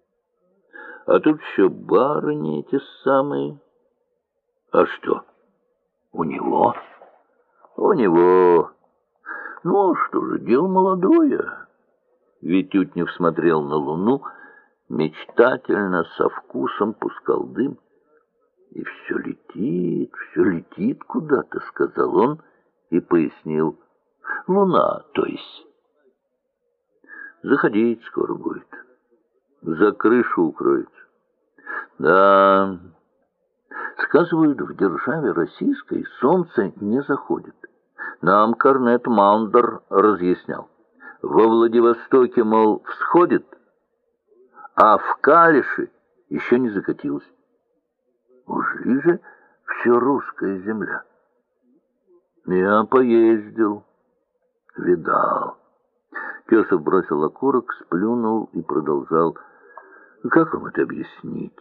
А тут еще барыни эти самые. А что? У него? У него. Ну, а что же, дело молодое. Витютнев смотрел на луну, мечтательно, со вкусом пускал дым. И все летит куда-то, сказал он и пояснил. Луна, то есть. Заходить скоро будет. За крышу укроется. Да, сказывают, в державе российской солнце не заходит. Нам корнет Маундер разъяснял. Во Владивостоке, мол, всходит, а в Калише еще не закатилось. Ужели же все русская земля? Я поездил, видал. Тесов бросил окурок, сплюнул и продолжал. Как вам это объяснить?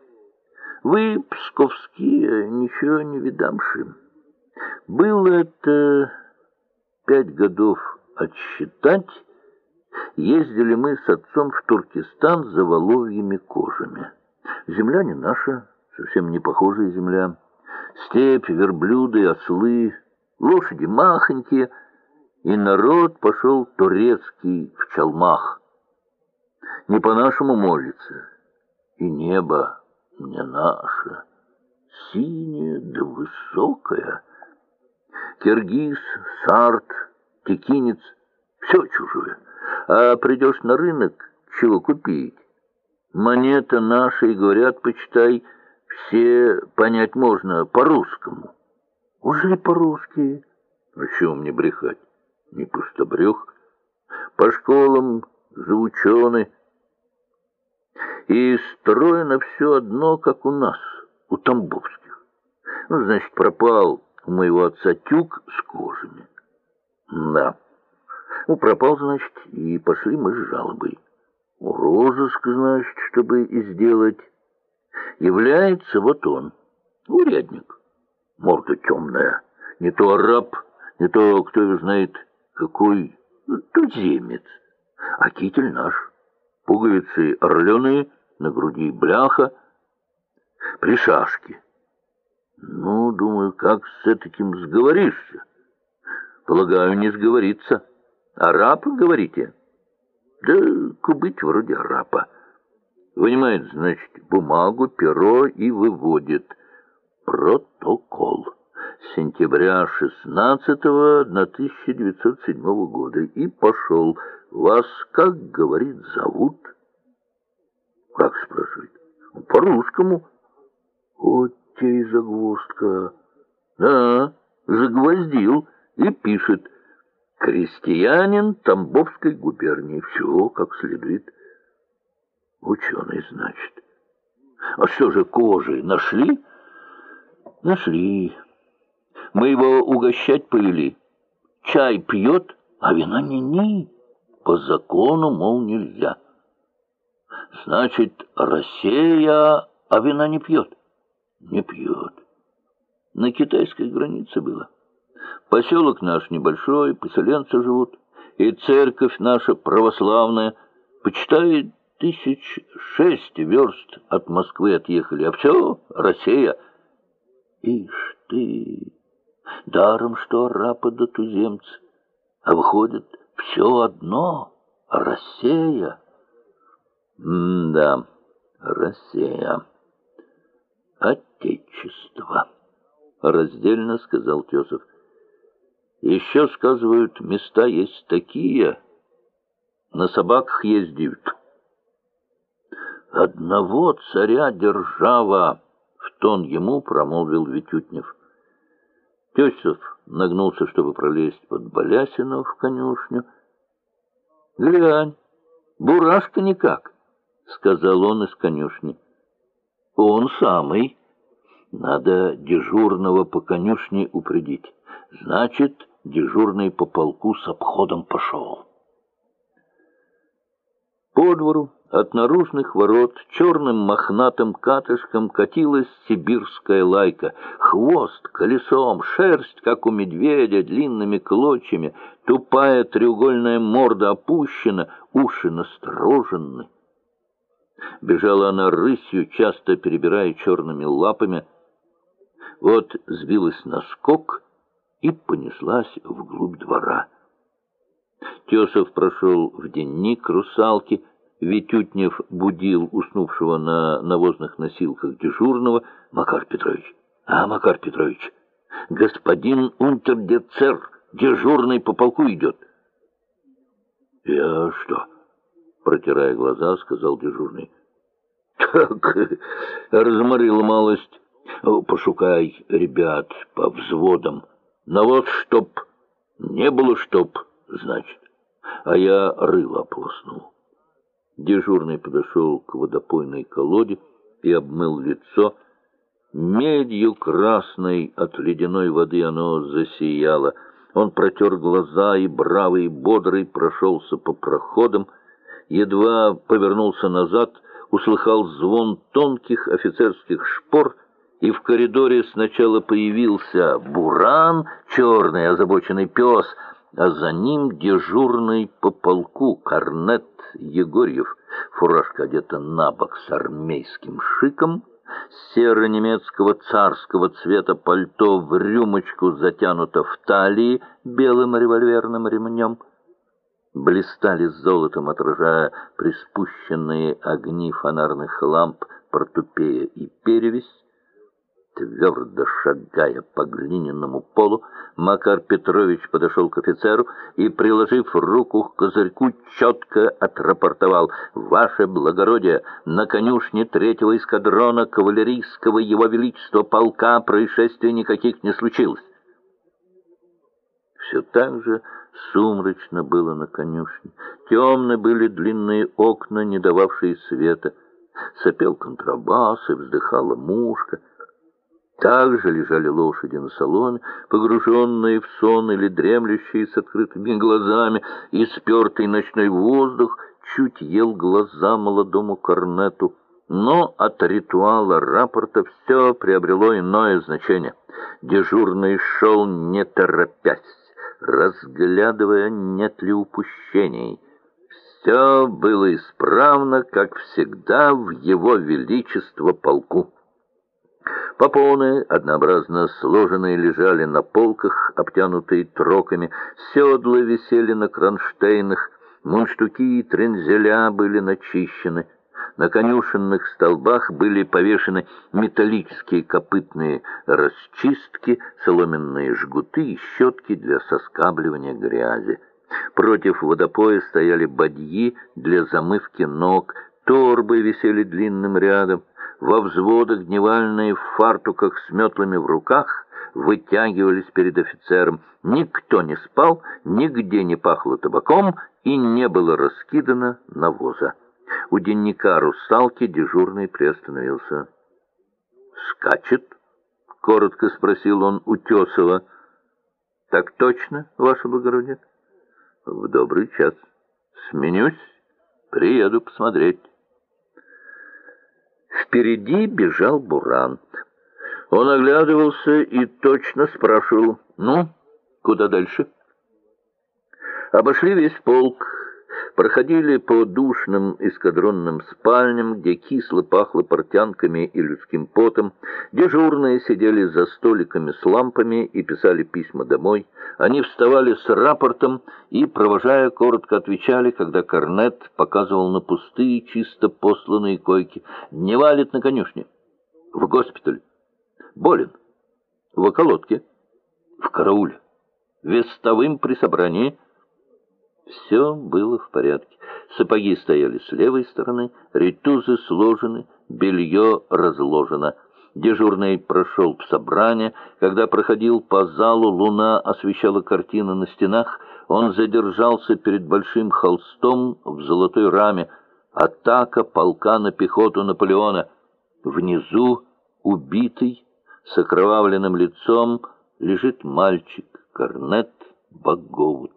Вы, псковские, ничего не видамши. Было это 5 годов отсчитать. Ездили мы с отцом в Туркестан за воловьими кожами. Земля не наша, совсем не похожая земля. Степь, верблюды, ослы, лошади махонькие. И народ пошел турецкий в чалмах. Не по-нашему молится. И небо не наше. Синее да высокое. Киргиз, сарт, текинец — все чужое. А придешь на рынок, чего купить? Монета наша, и говорят, почитай, все понять можно по-русскому. Уже по-русски. А чего мне брехать? Не пустобрех. По школам заучены. И строено все одно, как у нас, у тамбовских. Ну, значит, пропал у моего отца тюк с кожами. Да. Ну, пропал, значит, и пошли мы с жалобой. Розыск, значит, чтобы и сделать. Является вот он, урядник. Морда темная. Не то араб, не то, кто его знает, какой, туземец. А китель наш. Пуговицы орленые, на груди бляха, при шашке. Ну, думаю, как с этаким сговоришься? Полагаю, не сговориться. Араб, говорите? Да, кубыть вроде арапа. Вынимает, значит, бумагу, перо и выводит. Протокол. Сентября 16-го 1907 года. И пошел. Вас, как говорит, зовут? Как спрашивает? По-русскому. Вот те и загвоздка. Да, загвоздил и пишет. Крестьянин Тамбовской губернии. Все как следует. Ученый, значит. А что же, кожи нашли? Нашли. Мы его угощать повели. Чай пьет, а вина ни-ни. По закону, мол, нельзя. Значит, Россия, а вина не пьет? Не пьет. На китайской границе было. Поселок наш небольшой, поселенцы живут, и церковь наша православная, почитай, 1006 верст от Москвы отъехали, а все Россия. Ишь ты, даром что арапы да туземцы, а выходит, все одно Россия. Да, Россия. Отечество, раздельно сказал Тесов. Еще, сказывают, места есть такие, на собаках ездят. Одного царя держава, в тон ему промолвил Витютнев. Тесов нагнулся, чтобы пролезть под балясину в конюшню. «Глянь, Бурашка никак», — сказал он из конюшни. «Он самый. Надо дежурного по конюшне упредить. Значит, дежурный по полку с обходом пошел». По двору от наружных ворот черным мохнатым катышком катилась сибирская лайка. Хвост колесом, шерсть, как у медведя, длинными клочьями, тупая треугольная морда опущена, уши настороженны. Бежала она рысью, часто перебирая черными лапами. Вот сбилась на скок и понеслась вглубь двора. Тесов прошел в денник русалки. Витютнев будил уснувшего на навозных носилках дежурного. «Макар Петрович! Макар Петрович! Господин унтер-офицер, дежурный по полку идет!» «Я что?» — протирая глаза, сказал дежурный. «Так, разморила малость. Пошукай ребят по взводам. Навоз чтоб, не было чтоб, значит. А я рыло ополоснул». Дежурный подошел к водопойной колоде и обмыл лицо. Медью красной от ледяной воды оно засияло. Он протер глаза и, бравый и бодрый, прошелся по проходам. Едва повернулся назад, услыхал звон тонких офицерских шпор, и в коридоре сначала появился Буран, черный озабоченный пес, а за ним дежурный по полку корнет Егорьев, фуражка одета набок с армейским шиком, серо-немецкого царского цвета пальто в рюмочку затянуто в талии белым револьверным ремнем. Блистали золотом, отражая приспущенные огни фонарных ламп портупея и перевесь. Твердо шагая по глиняному полу, Макар Петрович подошел к офицеру и, приложив руку к козырьку, четко отрапортовал: «Ваше благородие, на конюшне 3-го эскадрона кавалерийского Его Величества полка происшествий никаких не случилось». Все так же сумрачно было на конюшне. Темны были длинные окна, не дававшие света. Сопел контрабас и вздыхала мушка. Также лежали лошади на соломе, погруженные в сон или дремлющие с открытыми глазами, и спертый ночной воздух чуть ел глаза молодому корнету. Но от ритуала рапорта все приобрело иное значение. Дежурный шел не торопясь, разглядывая, нет ли упущений. Все было исправно, как всегда в Его Величество полку. Попоны, однообразно сложенные, лежали на полках, обтянутые троками, седла висели на кронштейнах, мундштуки и трензеля были начищены. На конюшенных столбах были повешены металлические копытные расчистки, соломенные жгуты и щетки для соскабливания грязи. Против водопоя стояли бадьи для замывки ног, торбы висели длинным рядом. Во взводах дневальные в фартуках с метлами в руках вытягивались перед офицером. Никто не спал, нигде не пахло табаком и не было раскидано навоза. У денника русалки дежурный приостановился. «Скачет?» — коротко спросил он у Тесова. «Так точно, ваше благородие?» «В добрый час. Сменюсь, приеду посмотреть». Впереди бежал Буран. Он оглядывался и точно спрашивал: «Ну, Куда дальше? Обошли весь полк, проходили по душным эскадронным спальням, где кисло пахло портянками и людским потом. Дежурные сидели за столиками с лампами и писали письма домой. Они вставали с рапортом и, провожая, коротко отвечали, когда корнет показывал на пустые, чисто посланные койки. Дневалит на конюшне, в госпитале, болен, в околотке, в карауле, вестовым при собрании. Все было в порядке. Сапоги стояли с левой стороны, ритузы сложены, белье разложено. Дежурный прошел собрание. Когда проходил по залу, луна освещала картины на стенах. Он задержался перед большим холстом в золотой раме. Атака полка на пехоту Наполеона. Внизу, убитый, с окровавленным лицом, лежит мальчик, корнет Багоут.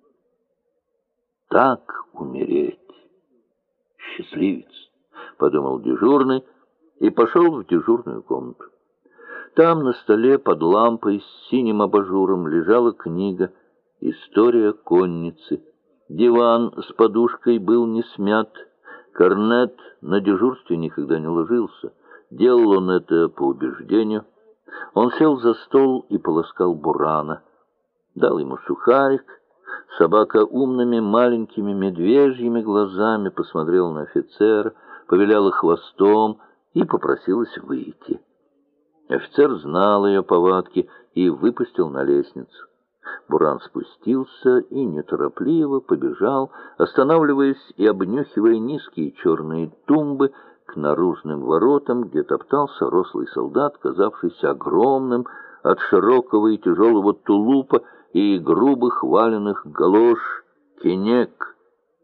Так умереть. Счастливец, подумал дежурный и пошел в дежурную комнату. Там на столе под лампой с синим абажуром лежала книга «История конницы». Диван с подушкой был не смят. Корнет на дежурстве никогда не ложился. Делал он это по убеждению. Он сел за стол и полоскал бурана. Дал ему сухарик. Собака умными маленькими медвежьими глазами посмотрела на офицера, повиляла хвостом и попросилась выйти. Офицер знал ее повадки и выпустил на лестницу. Буран спустился и неторопливо побежал, останавливаясь и обнюхивая низкие черные тумбы к наружным воротам, где топтался рослый солдат, казавшийся огромным от широкого и тяжелого тулупа и грубых валенных галош кенек.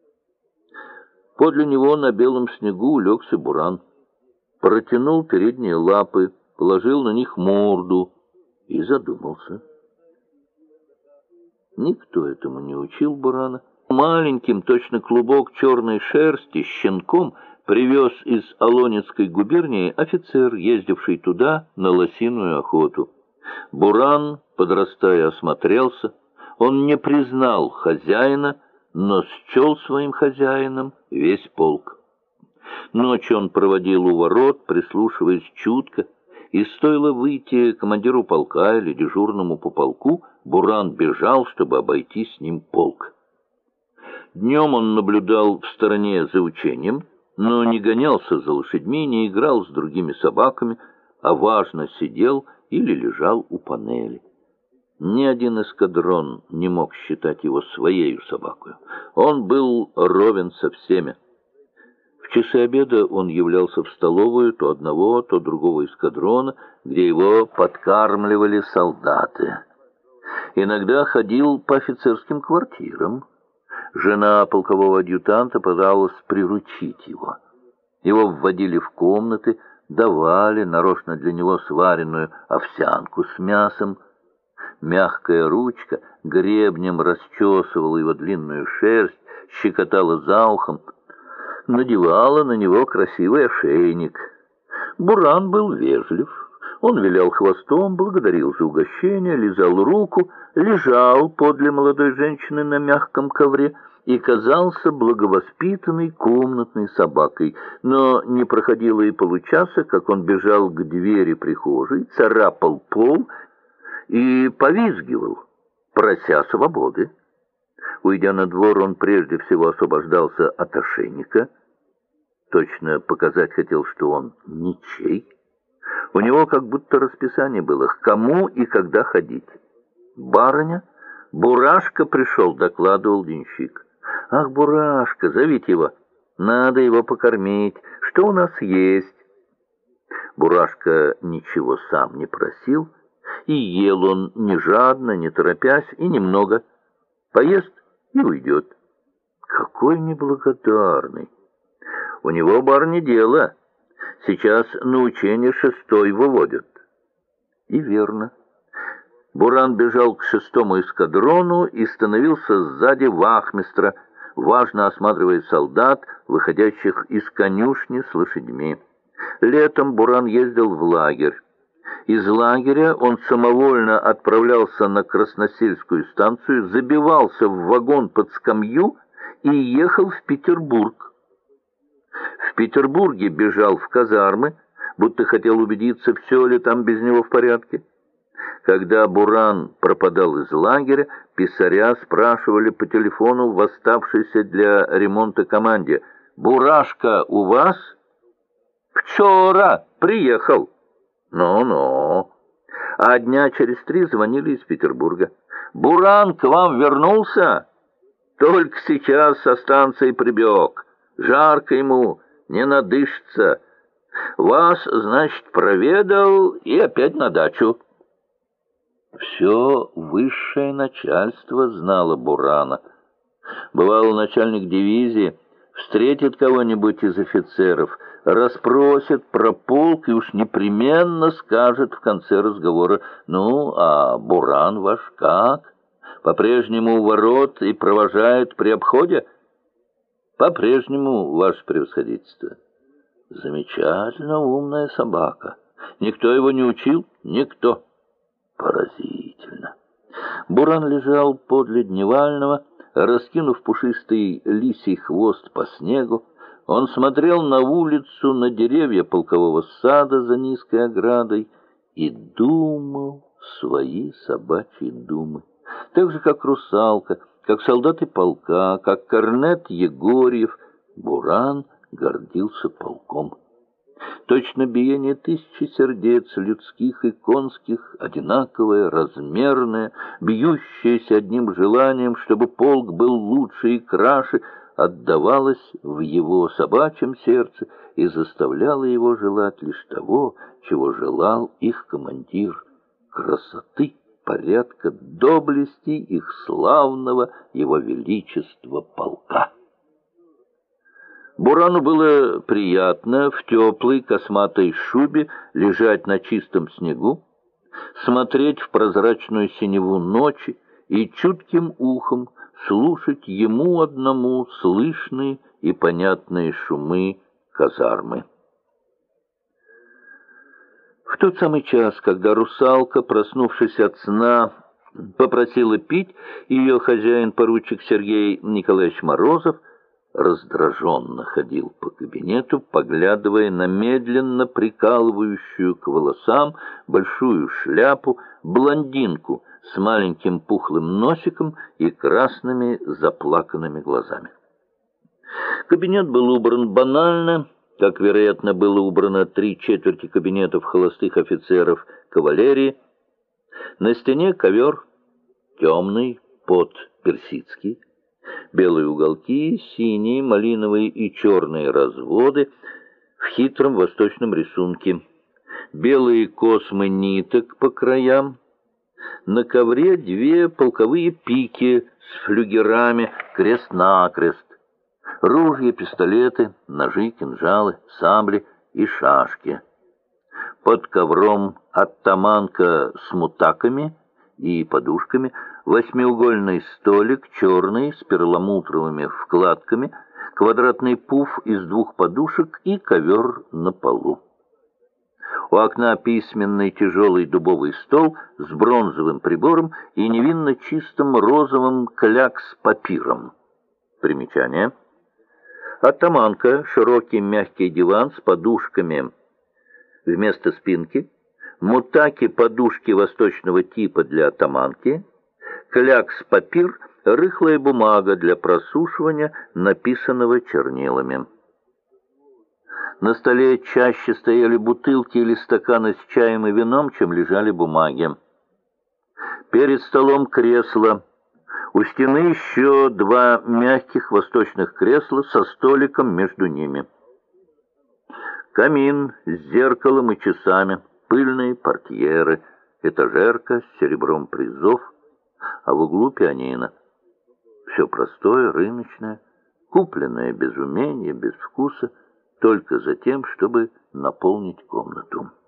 Подле него на белом снегу улегся Буран. Протянул передние лапы, положил на них морду и задумался. Никто этому не учил Бурана. Маленьким, точно клубок черной шерсти, щенком привез из Олонецкой губернии офицер, ездивший туда на лосиную охоту. Буран, подрастая, осмотрелся. Он не признал хозяина, но счел своим хозяином весь полк. Ночь он проводил у ворот, прислушиваясь чутко, и стоило выйти командиру полка или дежурному по полку, Буран бежал, чтобы обойти с ним полк. Днем он наблюдал в стороне за учением, но не гонялся за лошадьми, не играл с другими собаками, а важно сидел или лежал у панели. Ни один эскадрон не мог считать его своею собакой. Он был ровен со всеми. В часы обеда он являлся в столовую то одного, то другого эскадрона, где его подкармливали солдаты. Иногда ходил по офицерским квартирам. Жена полкового адъютанта пыталась приручить его. Его вводили в комнаты, давали нарочно для него сваренную овсянку с мясом. Мягкая ручка гребнем расчесывала его длинную шерсть, щекотала за ухом, надевала на него красивый ошейник. Буран был вежлив. Он вилял хвостом, благодарил за угощение, лизал руку, лежал подле молодой женщины на мягком ковре и казался благовоспитанной комнатной собакой. Но не проходило и получаса, как он бежал к двери прихожей, царапал пол и повизгивал, прося свободы. Уйдя на двор, он прежде всего освобождался от ошейника. Точно показать хотел, что он ничей. У него как будто расписание было, к кому и когда ходить. «Барыня, Бурашка пришел», — докладывал денщик. «Ах, Бурашка, зовите его, надо его покормить. Что у нас есть?» Бурашка ничего сам не просил, и ел он не жадно, не торопясь, и немного. Поест и уйдет. Какой неблагодарный! У него, барыня, дело. Сейчас на учение 6-й выводят. И верно. Буран бежал к 6-му эскадрону и становился сзади вахмистра, важно осматривая солдат, выходящих из конюшни с лошадьми. Летом Буран ездил в лагерь. Из лагеря он самовольно отправлялся на Красносельскую станцию, забивался в вагон под скамью и ехал в Петербург. В Петербурге бежал в казармы, будто хотел убедиться, все ли там без него в порядке. Когда Буран пропадал из лагеря, писаря спрашивали по телефону в оставшейся для ремонта команде: «Бурашка у вас?» «Вчера приехал». «Ну-ну». А дня через 3 звонили из Петербурга: «Буран к вам вернулся? Только сейчас со станции прибег. Жарко ему, не надышится. Вас, значит, проведал и опять на дачу». Все высшее начальство знало Бурана. Бывало, начальник дивизии встретит кого-нибудь из офицеров, расспросит про полк и уж непременно скажет в конце разговора: «Ну, а Буран ваш как? По-прежнему у ворот и провожает при обходе?» «По-прежнему, ваше превосходительство». «Замечательно умная собака. Никто его не учил?» «Никто». Поразительно. Буран лежал подле Дневального, раскинув пушистый лисий хвост по снегу. Он смотрел на улицу, на деревья полкового сада за низкой оградой и думал свои собачьи думы. Так же, как русалка, как солдаты полка, как корнет Егорьев, Буран гордился полком. Точно биение 1000 сердец, людских и конских, одинаковое, размерное, бьющееся одним желанием, чтобы полк был лучше и краше, отдавалось в его собачьем сердце и заставляло его желать лишь того, чего желал их командир — красоты, порядка, доблести их славного его величества полка. Бурану было приятно в теплой косматой шубе лежать на чистом снегу, смотреть в прозрачную синеву ночи и чутким ухом слушать ему одному слышные и понятные шумы казармы. В тот самый час, когда русалка, проснувшись от сна, попросила пить, ее хозяин, поручик Сергей Николаевич Морозов, раздраженно ходил по кабинету, поглядывая на медленно прикалывающую к волосам большую шляпу блондинку с маленьким пухлым носиком и красными заплаканными глазами. Кабинет был убран банально, как, вероятно, было убрано 3/4 кабинетов холостых офицеров кавалерии. На стене ковер темный, персидский, белые уголки, синие, малиновые и черные разводы в хитром восточном рисунке, белые космы ниток по краям. На ковре 2 полковые пики с флюгерами крест-накрест, ружья, пистолеты, ножи, кинжалы, сабли и шашки. Под ковром оттаманка с мутаками и подушками, 8-угольный столик, черный, с перламутровыми вкладками, квадратный пуф из 2 подушек и ковер на полу. У окна письменный тяжелый дубовый стол с бронзовым прибором и невинно чистым розовым клякс-папиром. Примечание. Оттаманка, широкий мягкий диван с подушками вместо спинки, мутаки, подушки восточного типа для оттаманки, клякс-папир, рыхлая бумага для просушивания, написанного чернилами. На столе чаще стояли бутылки или стаканы с чаем и вином, чем лежали бумаги. Перед столом кресло. У стены еще 2 мягких восточных кресла со столиком между ними. Камин с зеркалом и часами, пыльные портьеры, этажерка с серебром призов, а в углу пианино. Все простое, рыночное, купленное без умения, без вкуса, только за тем, чтобы наполнить комнату.